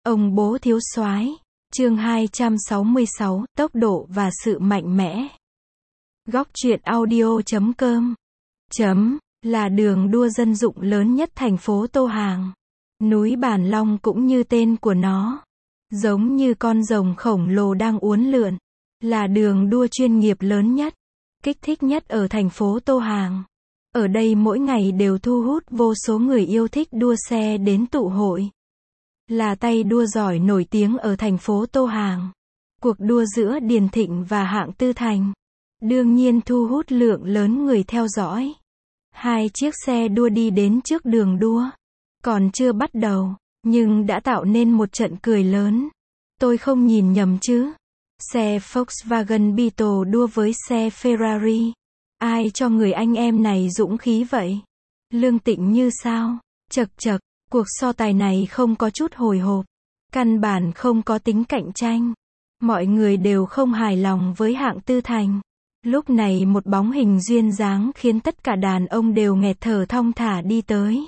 Ông bố thiếu soái. Chương 266, tốc độ và sự mạnh mẽ. Góc truyện audio.com là đường đua dân dụng lớn nhất thành phố Tô Hàng. Núi Bản Long cũng như tên của nó, giống như con rồng khổng lồ đang uốn lượn, là đường đua chuyên nghiệp lớn nhất, kích thích nhất ở thành phố Tô Hàng. Ở đây mỗi ngày đều thu hút vô số người yêu thích đua xe đến tụ hội. Là tay đua giỏi nổi tiếng ở thành phố Tô Hàng. Cuộc đua giữa Điền Thịnh và Hạng Tư Thành đương nhiên thu hút lượng lớn người theo dõi. Hai chiếc xe đua đi đến trước đường đua. Còn chưa bắt đầu, nhưng đã tạo nên một trận cười lớn. Tôi không nhìn nhầm chứ? Xe Volkswagen Beetle đua với xe Ferrari. Ai cho người anh em này dũng khí vậy? Lương Tịnh như sao? Chật chật, cuộc so tài này không có chút hồi hộp. Căn bản không có tính cạnh tranh. Mọi người đều không hài lòng với Hạng Tư Thành. Lúc này một bóng hình duyên dáng khiến tất cả đàn ông đều nghẹt thở thong thả đi tới.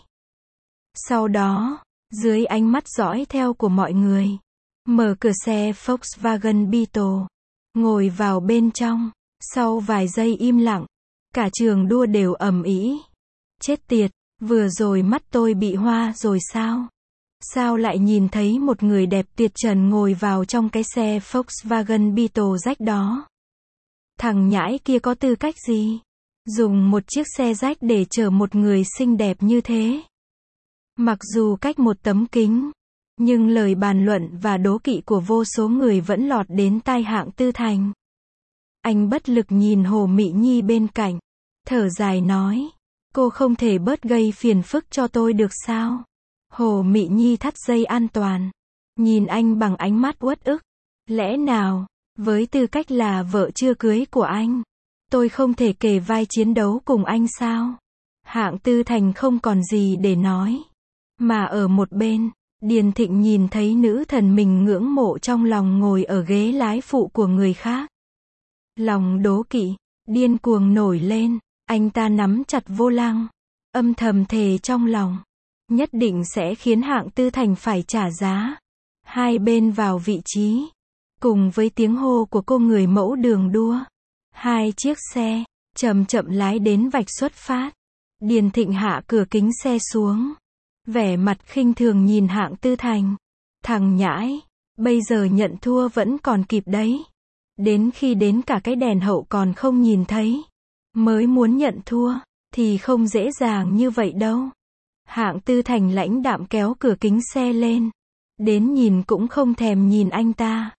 Sau đó, dưới ánh mắt dõi theo của mọi người, mở cửa xe Volkswagen Beetle, ngồi vào bên trong. Sau vài giây im lặng, cả trường đua đều ầm ĩ. Chết tiệt, vừa rồi mắt tôi bị hoa rồi sao? Sao lại nhìn thấy một người đẹp tuyệt trần ngồi vào trong cái xe Volkswagen Beetle rách đó? Thằng nhãi kia có tư cách gì? Dùng một chiếc xe rách để chở một người xinh đẹp như thế. Mặc dù cách một tấm kính, nhưng lời bàn luận và đố kỵ của vô số người vẫn lọt đến tai Hạng Tư Thành. Anh bất lực nhìn Hồ Mị Nhi bên cạnh, thở dài nói, cô không thể bớt gây phiền phức cho tôi được sao? Hồ Mị Nhi thắt dây an toàn, nhìn anh bằng ánh mắt uất ức. Lẽ nào, với tư cách là vợ chưa cưới của anh, tôi không thể kề vai chiến đấu cùng anh sao? Hạng Tư Thành không còn gì để nói. Mà ở một bên, Điền Thịnh nhìn thấy nữ thần mình ngưỡng mộ trong lòng ngồi ở ghế lái phụ của người khác. Lòng đố kỵ, điên cuồng nổi lên, anh ta nắm chặt vô lăng, âm thầm thề trong lòng, nhất định sẽ khiến Hạng Tư Thành phải trả giá. Hai bên vào vị trí, cùng với tiếng hô của cô người mẫu đường đua, hai chiếc xe chậm chậm lái đến vạch xuất phát. Điền Thịnh hạ cửa kính xe xuống, vẻ mặt khinh thường nhìn Hạng Tư Thành. Thằng nhãi, bây giờ nhận thua vẫn còn kịp đấy. Đến khi đến cả cái đèn hậu còn không nhìn thấy, mới muốn nhận thua, thì không dễ dàng như vậy đâu. Hạng Tư Thành lãnh đạm kéo cửa kính xe lên, đến nhìn cũng không thèm nhìn anh ta.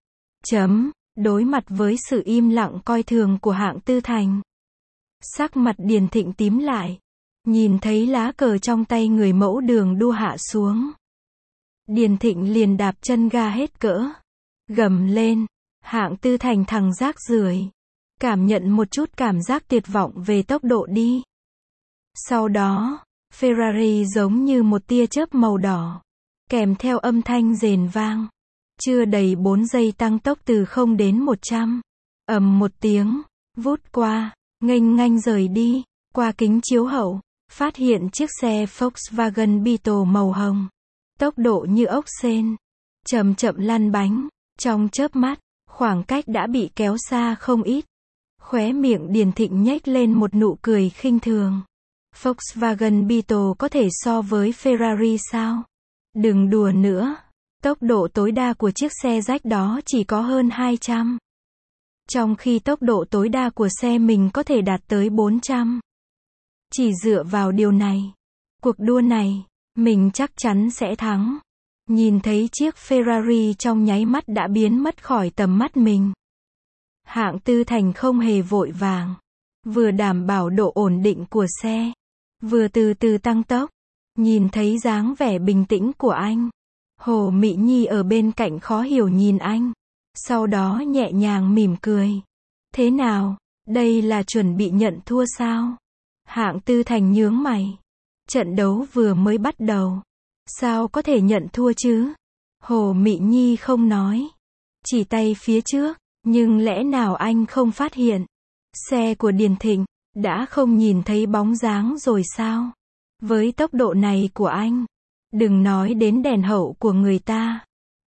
Đối mặt với sự im lặng coi thường của Hạng Tư Thành, sắc mặt Điền Thịnh tím lại, nhìn thấy lá cờ trong tay người mẫu đường đua hạ xuống. Điền Thịnh liền đạp chân ga hết cỡ, gầm lên, Hạng Tư Thành thằng rác rưởi, cảm nhận một chút cảm giác tuyệt vọng về tốc độ đi. Sau đó, Ferrari giống như một tia chớp màu đỏ, kèm theo âm thanh rền vang. Chưa đầy 4 giây tăng tốc từ 0 đến 100. Ầm một tiếng, vút qua, nghênh ngang rời đi, qua kính chiếu hậu, phát hiện chiếc xe Volkswagen Beetle màu hồng. Tốc độ như ốc sên, chậm chậm lăn bánh, trong chớp mắt, khoảng cách đã bị kéo xa không ít. Khóe miệng Điền Thịnh nhếch lên một nụ cười khinh thường. Volkswagen Beetle có thể so với Ferrari sao? Đừng đùa nữa. Tốc độ tối đa của chiếc xe rách đó chỉ có hơn 200. Trong khi tốc độ tối đa của xe mình có thể đạt tới 400. Chỉ dựa vào điều này, cuộc đua này, mình chắc chắn sẽ thắng. Nhìn thấy chiếc Ferrari trong nháy mắt đã biến mất khỏi tầm mắt mình. Hạng Tư Thành không hề vội vàng, vừa đảm bảo độ ổn định của xe, vừa từ từ tăng tốc. Nhìn thấy dáng vẻ bình tĩnh của anh, Hồ Mị Nhi ở bên cạnh khó hiểu nhìn anh, sau đó nhẹ nhàng mỉm cười. Thế nào, đây là chuẩn bị nhận thua sao? Hạng Tư Thành nhướng mày. Trận đấu vừa mới bắt đầu, sao có thể nhận thua chứ? Hồ Mị Nhi không nói, chỉ tay phía trước, nhưng lẽ nào anh không phát hiện? Xe của Điền Thịnh đã không nhìn thấy bóng dáng rồi sao? Với tốc độ này của anh, đừng nói đến đèn hậu của người ta,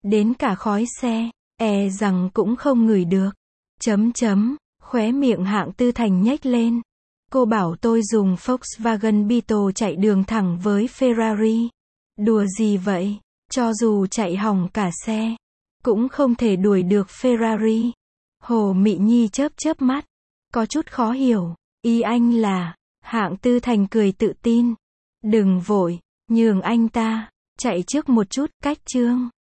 Đến cả khói xe, e rằng cũng không ngửi được. Khóe miệng Hạng Tư Thành nhếch lên. Cô bảo tôi dùng Volkswagen Beetle chạy đường thẳng với Ferrari. Đùa gì vậy? Cho dù chạy hỏng cả xe, cũng không thể đuổi được Ferrari. Hồ Mị Nhi chớp chớp mắt, có chút khó hiểu. Ý anh là, Hạng Tư Thành cười tự tin. Đừng vội, nhường anh ta, chạy trước một chút, cách chương.